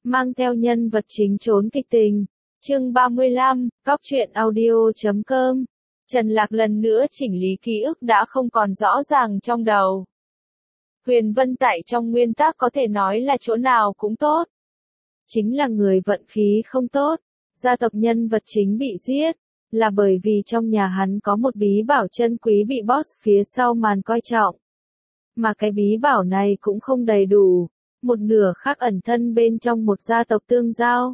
mang theo nhân vật chính trốn kịch tình. Chương 35, Góc truyện audio.com. Trần Lạc lần nữa chỉnh lý ký ức đã không còn rõ ràng trong đầu. Huyền Vân tại trong nguyên tắc có thể nói là chỗ nào cũng tốt. Chính là người vận khí không tốt. Gia tộc nhân vật chính bị giết, là bởi vì trong nhà hắn có một bí bảo chân quý bị boss phía sau màn coi trọng. Mà cái bí bảo này cũng không đầy đủ, một nửa khác ẩn thân bên trong một gia tộc tương giao.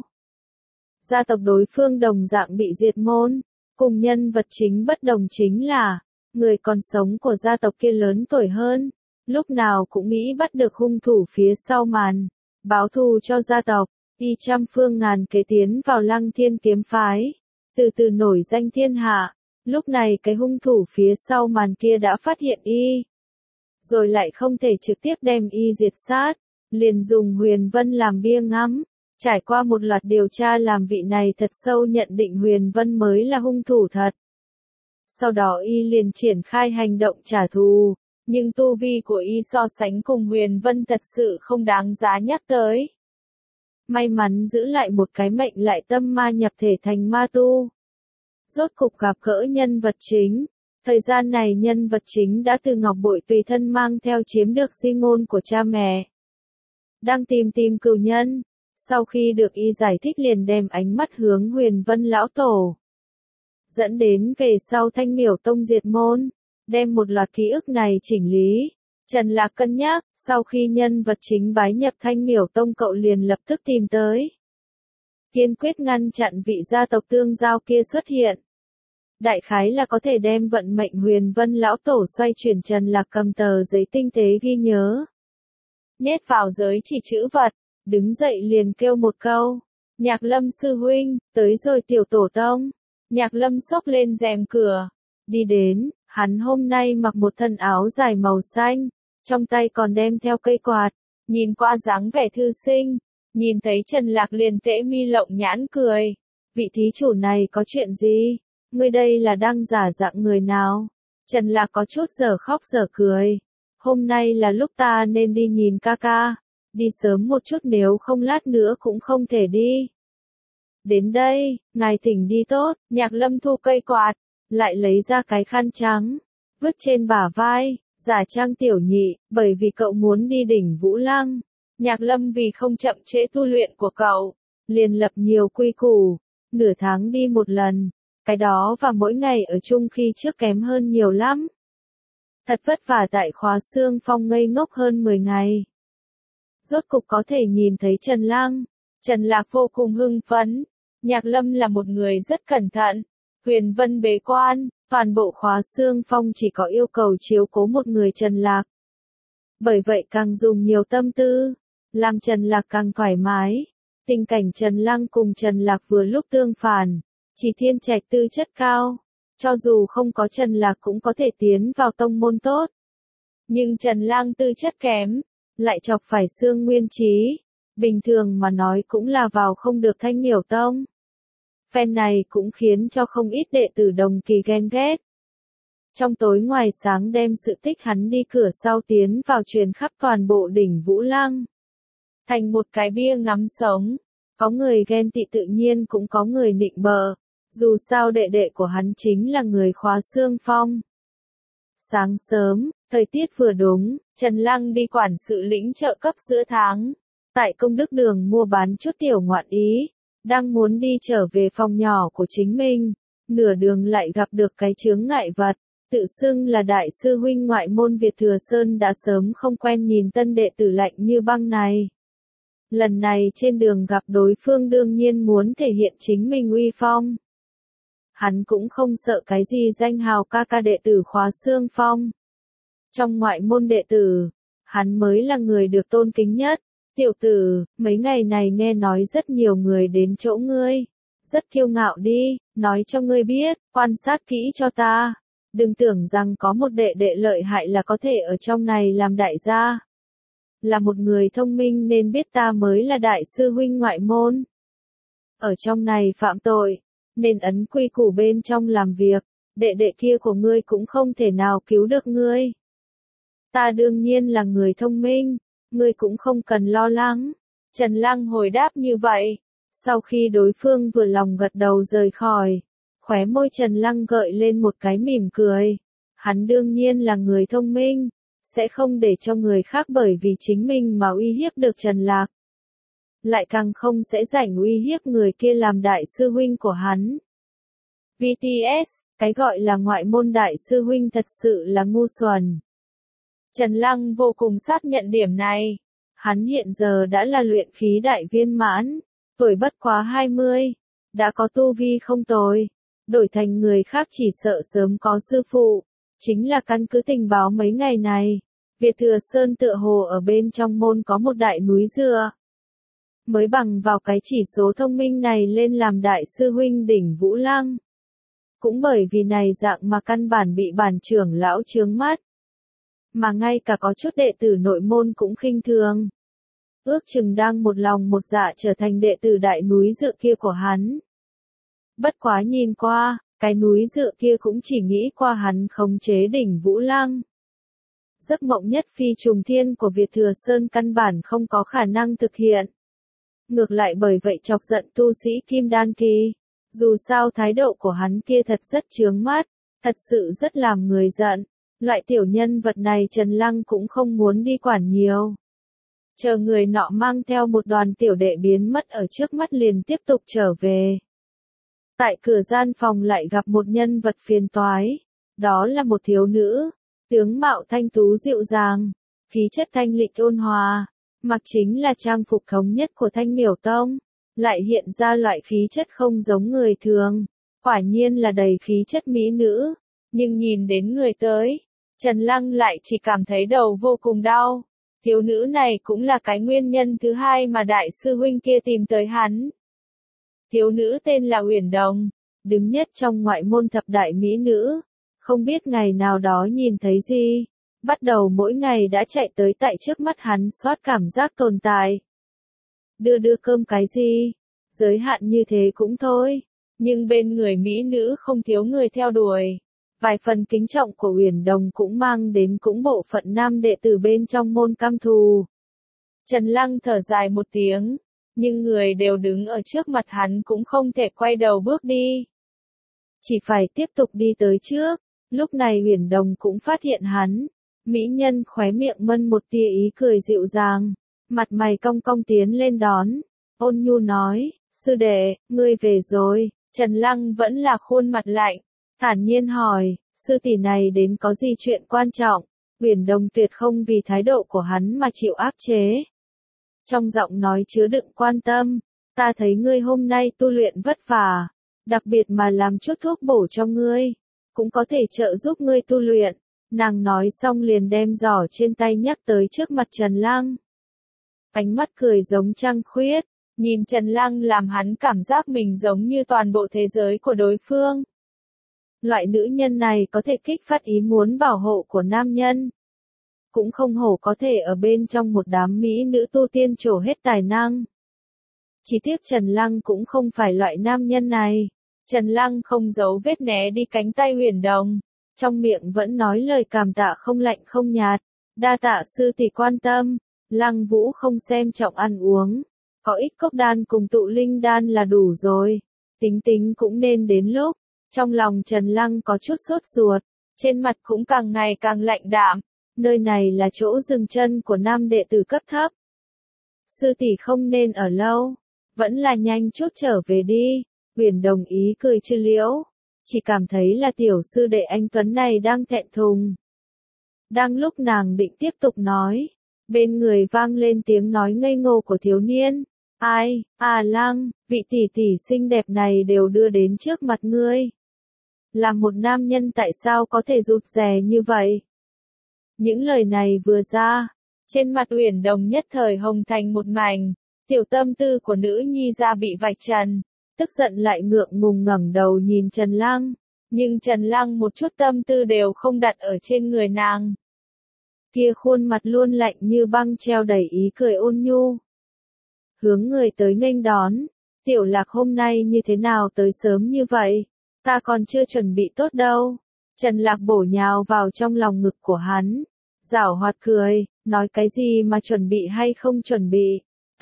Gia tộc đối phương đồng dạng bị diệt môn, cùng nhân vật chính bất đồng chính là, người còn sống của gia tộc kia lớn tuổi hơn, lúc nào cũng nghĩ bắt được hung thủ phía sau màn, báo thù cho gia tộc, y trăm phương ngàn kế tiến vào Lăng Thiên kiếm phái, từ từ nổi danh thiên hạ. Lúc này cái hung thủ phía sau màn kia đã phát hiện y, rồi lại không thể trực tiếp đem y diệt sát, liền dùng Huyền Vân làm bia ngắm. Trải qua một loạt điều tra làm vị này thật sâu nhận định Huyền Vân mới là hung thủ thật. Sau đó y liền triển khai hành động trả thù, nhưng tu vi của y so sánh cùng Huyền Vân thật sự không đáng giá nhắc tới. May mắn giữ lại một cái mệnh lại tâm ma nhập thể thành ma tu. Rốt cục gặp gỡ nhân vật chính. Thời gian này nhân vật chính đã từ ngọc bội tùy thân mang theo chiếm được di ngôn của cha mẹ. Đang tìm cừu nhân. Sau khi được y giải thích liền đem ánh mắt hướng Huyền Vân lão tổ. Dẫn đến về sau Thanh Miểu Tông diệt môn. Đem một loạt ký ức này chỉnh lý. Trần Lạc cân nhắc, sau khi nhân vật chính bái nhập Thanh Miểu Tông cậu liền lập tức tìm tới. Kiên quyết ngăn chặn vị gia tộc tương giao kia xuất hiện. Đại khái là có thể đem vận mệnh Huyền Vân lão tổ xoay chuyển. Trần Lạc cầm tờ giấy tinh tế ghi nhớ. Nhét vào giới chỉ chữ vật, đứng dậy liền kêu một câu. Nhạc Lâm sư huynh, tới rồi tiểu tổ tông. Nhạc Lâm xốc lên rèm cửa. Đi đến, hắn hôm nay mặc một thân áo dài màu xanh, trong tay còn đem theo cây quạt, nhìn qua dáng vẻ thư sinh, nhìn thấy Trần Lạc liền tễ mi lộng nhãn cười. Vị thí chủ này có chuyện gì? Ngươi đây là đang giả dạng người nào? Trần Lạc có chút giờ khóc giờ cười. Hôm nay là lúc ta nên đi nhìn ca ca. Đi sớm một chút nếu không lát nữa cũng không thể đi. Đến đây, ngài thỉnh đi tốt. Nhạc Lâm thu cây quạt, lại lấy ra cái khăn trắng, vứt trên bả vai, giả trang tiểu nhị, bởi vì cậu muốn đi đỉnh Vũ Lăng. Nhạc Lâm vì không chậm trễ tu luyện của cậu, liền lập nhiều quy củ, nửa tháng đi một lần. Cái đó và mỗi ngày ở chung khi trước kém hơn nhiều lắm. Thật vất vả tại Khóa Xương Phong ngây ngốc hơn 10 ngày. Rốt cục có thể nhìn thấy Trần Lang. Trần Lạc vô cùng hưng phấn. Nhạc Lâm là một người rất cẩn thận. Huyền Vân bế quan, toàn bộ Khóa Xương Phong chỉ có yêu cầu chiếu cố một người Trần Lạc. Bởi vậy càng dùng nhiều tâm tư, làm Trần Lạc càng thoải mái. Tình cảnh Trần Lang cùng Trần Lạc vừa lúc tương phản. Chỉ Thiên Trạch tư chất cao, cho dù không có Trần Lạc cũng có thể tiến vào tông môn tốt. Nhưng Trần Lang tư chất kém, lại chọc phải Xương Nguyên Chí, bình thường mà nói cũng là vào không được Thanh Miểu Tông. Phen này cũng khiến cho không ít đệ tử đồng kỳ ghen ghét. Trong tối ngoài sáng đem sự tích hắn đi cửa sau tiến vào truyền khắp toàn bộ đỉnh Vũ Lăng. Thành một cái bia ngắm sống, có người ghen tị tự nhiên cũng có người nịnh bợ. Dù sao đệ đệ của hắn chính là người Khóa Xương Phong. Sáng sớm, thời tiết vừa đúng, Trần Lăng đi quản sự lĩnh chợ cấp giữa tháng. Tại công đức đường mua bán chút tiểu ngoạn ý, đang muốn đi trở về phòng nhỏ của chính mình. Nửa đường lại gặp được cái chướng ngại vật, tự xưng là đại sư huynh ngoại môn Việt Thừa Sơn đã sớm không quen nhìn tân đệ tử lạnh như băng này. Lần này trên đường gặp đối phương đương nhiên muốn thể hiện chính mình uy phong. Hắn cũng không sợ cái gì danh hào ca ca đệ tử Khóa Xương Phong. Trong ngoại môn đệ tử, hắn mới là người được tôn kính nhất. Tiểu tử, mấy ngày này nghe nói rất nhiều người đến chỗ ngươi. Rất kiêu ngạo đi, nói cho ngươi biết, quan sát kỹ cho ta. Đừng tưởng rằng có một đệ đệ lợi hại là có thể ở trong này làm đại gia. Là một người thông minh nên biết ta mới là đại sư huynh ngoại môn. Ở trong này phạm tội, nên ấn quy củ bên trong làm việc, đệ đệ kia của ngươi cũng không thể nào cứu được ngươi. Ta đương nhiên là người thông minh, ngươi cũng không cần lo lắng. Trần Lăng hồi đáp như vậy. Sau khi đối phương vừa lòng gật đầu rời khỏi, khóe môi Trần Lăng gợi lên một cái mỉm cười. Hắn đương nhiên là người thông minh, sẽ không để cho người khác bởi vì chính mình mà uy hiếp được Trần Lạc. Lại càng không sẽ rảnh uy hiếp người kia làm đại sư huynh của hắn. VTS, cái gọi là ngoại môn đại sư huynh thật sự là ngu xuẩn. Trần Lăng vô cùng xác nhận điểm này. Hắn hiện giờ đã là luyện khí đại viên mãn, tuổi bất quá 20, đã có tu vi không tồi. Đổi thành người khác chỉ sợ sớm có sư phụ. Chính là căn cứ tình báo mấy ngày này, Việt Thừa Sơn tựa hồ ở bên trong môn có một đại núi dựa. Mới bằng vào cái chỉ số thông minh này lên làm đại sư huynh đỉnh Vũ Lăng. Cũng bởi vì này dạng mà căn bản bị bản trưởng lão chướng mắt. Mà ngay cả có chút đệ tử nội môn cũng khinh thường. Ước chừng đang một lòng một dạ trở thành đệ tử đại núi dựa kia của hắn. Bất quá nhìn qua, cái núi dựa kia cũng chỉ nghĩ qua hắn khống chế đỉnh Vũ Lăng. Giấc mộng nhất phi trùng thiên của Việt Thừa Sơn căn bản không có khả năng thực hiện. Ngược lại bởi vậy chọc giận tu sĩ Kim Đan Kỳ. Dù sao thái độ của hắn kia thật rất chướng mắt, thật sự rất làm người giận. Loại tiểu nhân vật này Trần Lăng cũng không muốn đi quản nhiều. Chờ người nọ mang theo một đoàn tiểu đệ biến mất ở trước mắt liền tiếp tục trở về. Tại cửa gian phòng lại gặp một nhân vật phiền toái. Đó là một thiếu nữ, tướng mạo thanh tú dịu dàng, khí chất thanh lịch ôn hòa, mặc chính là trang phục thống nhất của Thanh Miểu Tông, lại hiện ra loại khí chất không giống người thường, quả nhiên là đầy khí chất mỹ nữ, nhưng nhìn đến người tới, Trần Lăng lại chỉ cảm thấy đầu vô cùng đau. Thiếu nữ này cũng là cái nguyên nhân thứ hai mà đại sư huynh kia tìm tới hắn. Thiếu nữ tên là Uyển Đồng, đứng nhất trong ngoại môn thập đại mỹ nữ, không biết ngày nào đó nhìn thấy gì, bắt đầu mỗi ngày đã chạy tới tại trước mắt hắn soát cảm giác tồn tại. Đưa cơm cái gì, giới hạn như thế cũng thôi, nhưng bên người mỹ nữ không thiếu người theo đuổi. Vài phần kính trọng của Uyển Đồng cũng mang đến cũng bộ phận nam đệ tử bên trong môn cam thù. Trần Lăng thở dài một tiếng, nhưng người đều đứng ở trước mặt hắn cũng không thể quay đầu bước đi. Chỉ phải tiếp tục đi tới trước, lúc này Uyển Đồng cũng phát hiện hắn. Mỹ nhân khóe miệng mân một tia ý cười dịu dàng, mặt mày cong cong tiến lên đón, ôn nhu nói, sư đệ, ngươi về rồi. Trần Lăng vẫn là khuôn mặt lạnh, thản nhiên hỏi, sư tỷ này đến có gì chuyện quan trọng? Uyển Đồng tuyệt không vì thái độ của hắn mà chịu áp chế. Trong giọng nói chứa đựng quan tâm, ta thấy ngươi hôm nay tu luyện vất vả, đặc biệt mà làm chút thuốc bổ cho ngươi, cũng có thể trợ giúp ngươi tu luyện. Nàng nói xong liền đem giỏ trên tay nhắc tới trước mặt Trần Lăng. Ánh mắt cười giống trăng khuyết, nhìn Trần Lăng làm hắn cảm giác mình giống như toàn bộ thế giới của đối phương. Loại nữ nhân này có thể kích phát ý muốn bảo hộ của nam nhân. Cũng không hổ có thể ở bên trong một đám mỹ nữ tu tiên trổ hết tài năng. Chỉ tiếc Trần Lăng cũng không phải loại nam nhân này. Trần Lăng không giấu vết né đi cánh tay Uyển Đồng. Trong miệng vẫn nói lời cảm tạ không lạnh không nhạt. Đa tạ sư tỷ quan tâm. Lăng Vũ không xem trọng ăn uống. Có ít cốc đan cùng tụ linh đan là đủ rồi. Tính tính cũng nên đến lúc. Trong lòng Trần Lăng có chút sốt ruột. Trên mặt cũng càng ngày càng lạnh đạm. Nơi này là chỗ dừng chân của nam đệ tử cấp thấp. Sư tỷ không nên ở lâu. Vẫn là nhanh chút trở về đi. Uyển Đồng ý cười chưa liễu. Chỉ cảm thấy là tiểu sư đệ anh Tuấn này đang thẹn thùng. Đang lúc nàng định tiếp tục nói, bên người vang lên tiếng nói ngây ngô của thiếu niên. Ai, Lăng, vị tỷ tỷ xinh đẹp này đều đưa đến trước mặt ngươi. Là một nam nhân tại sao có thể rụt rè như vậy? Những lời này vừa ra, trên mặt Uyển Đồng nhất thời hồng thành một mảnh, tiểu tâm tư của nữ nhi ra bị vạch trần. Tức giận lại ngượng ngùng ngẩng đầu nhìn Trần Lăng, nhưng Trần Lăng một chút tâm tư đều không đặt ở trên người nàng. Kia khuôn mặt luôn lạnh như băng treo đầy ý cười ôn nhu. Hướng người tới nghênh đón, tiểu Lạc hôm nay như thế nào tới sớm như vậy, ta còn chưa chuẩn bị tốt đâu. Trần Lạc bổ nhào vào trong lòng ngực của hắn, giảo hoạt cười, nói cái gì mà chuẩn bị hay không chuẩn bị,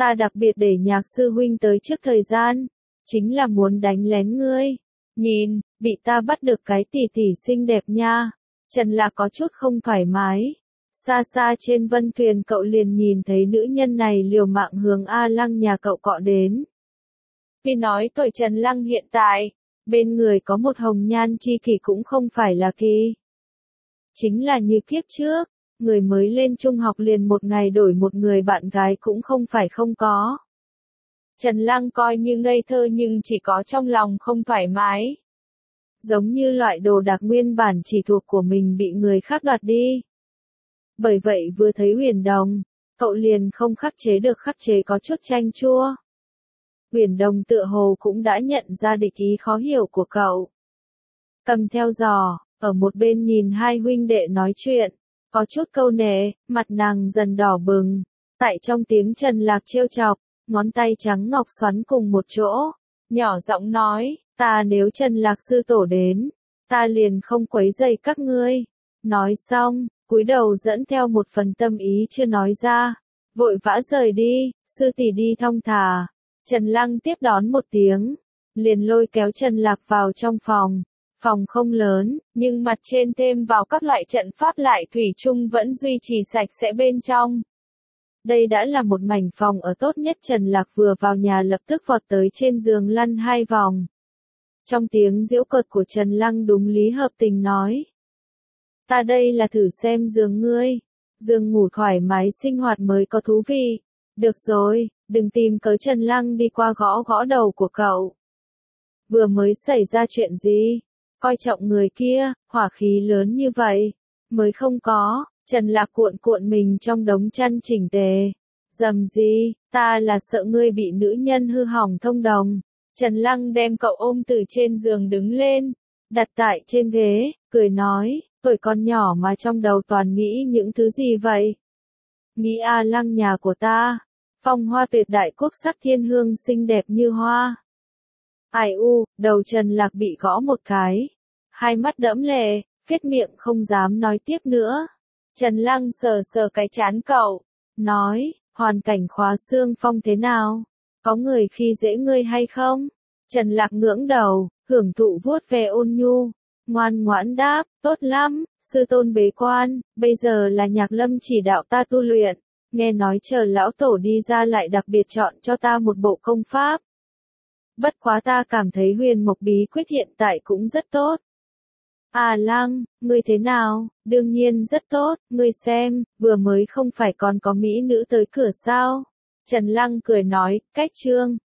Ta đặc biệt để Nhạc sư huynh tới trước thời gian, chính là muốn đánh lén ngươi. Nhìn, bị ta bắt được cái tỷ tỷ xinh đẹp nha. Trần Lạc có chút không thoải mái. Xa xa trên vân thuyền cậu liền nhìn thấy nữ nhân này liều mạng hướng A Lăng nhà cậu cọ đến. Vì nói tuổi Trần Lăng hiện tại, bên người có một hồng nhan chi kỷ cũng không phải là kỳ. Chính là như kiếp trước, người mới lên trung học liền một ngày đổi một người bạn gái cũng không phải không có. Trần Lăng coi như ngây thơ nhưng chỉ có trong lòng không thoải mái. Giống như loại đồ đạc nguyên bản chỉ thuộc của mình bị người khác đoạt đi. Bởi vậy vừa thấy Huyền Đồng, cậu liền không khắc chế được khắc chế có chút chanh chua. Huyền Đồng tựa hồ cũng đã nhận ra địch ý khó hiểu của cậu. Cầm theo giò, ở một bên nhìn hai huynh đệ nói chuyện, có chút câu nệ, mặt nàng dần đỏ bừng. Tại trong tiếng Trần Lạc trêu chọc, ngón tay trắng ngọc xoắn cùng một chỗ, nhỏ giọng nói, ta nếu Trần Lạc sư tổ đến, ta liền không quấy rầy các ngươi. Nói xong, cúi đầu dẫn theo một phần tâm ý chưa nói ra, vội vã rời đi, sư tỷ đi thong thả. Trần Lăng tiếp đón một tiếng, liền lôi kéo Trần Lạc vào trong phòng. Phòng không lớn, nhưng mặt trên thêm vào các loại trận pháp lại thủy chung vẫn duy trì sạch sẽ bên trong. Đây đã là một mảnh phòng ở tốt nhất. Trần Lạc vừa vào nhà lập tức vọt tới trên giường lăn 2 vòng. Trong tiếng giễu cợt của Trần Lăng đúng lý hợp tình nói. Ta đây là thử xem giường ngươi. Giường ngủ thoải mái sinh hoạt mới có thú vị. Được rồi, đừng tìm cớ. Trần Lăng đi qua gõ gõ đầu của cậu. Vừa mới xảy ra chuyện gì? Coi trọng người kia, hỏa khí lớn như vậy. Mới không có. Trần Lạc cuộn cuộn mình trong đống chăn chỉnh tề. Dầm gì, ta là sợ ngươi bị nữ nhân hư hỏng thông đồng. Trần Lăng đem cậu ôm từ trên giường đứng lên, đặt tại trên ghế, cười nói, tuổi con nhỏ mà trong đầu toàn nghĩ những thứ gì vậy? Nghĩ A Lăng nhà của ta, phong hoa tuyệt đại quốc sắc thiên hương xinh đẹp như hoa. Ai u, đầu Trần Lạc bị gõ một cái, hai mắt đẫm lệ, phết miệng không dám nói tiếp nữa. Trần Lăng sờ sờ cái trán cậu, nói, hoàn cảnh Khóa Xương Phong thế nào? Có người khi dễ ngươi hay không? Trần Lạc ngưỡng đầu, hưởng thụ vuốt ve ôn nhu, ngoan ngoãn đáp, tốt lắm, sư tôn bế quan, bây giờ là Nhạc Lâm chỉ đạo ta tu luyện, nghe nói chờ lão tổ đi ra lại đặc biệt chọn cho ta một bộ công pháp. Bất quá ta cảm thấy huyền mộc bí quyết hiện tại cũng rất tốt. À Lăng, ngươi thế nào? Đương nhiên rất tốt, ngươi xem, vừa mới không phải còn có mỹ nữ tới cửa sao? Trần Lăng cười nói, cách chương.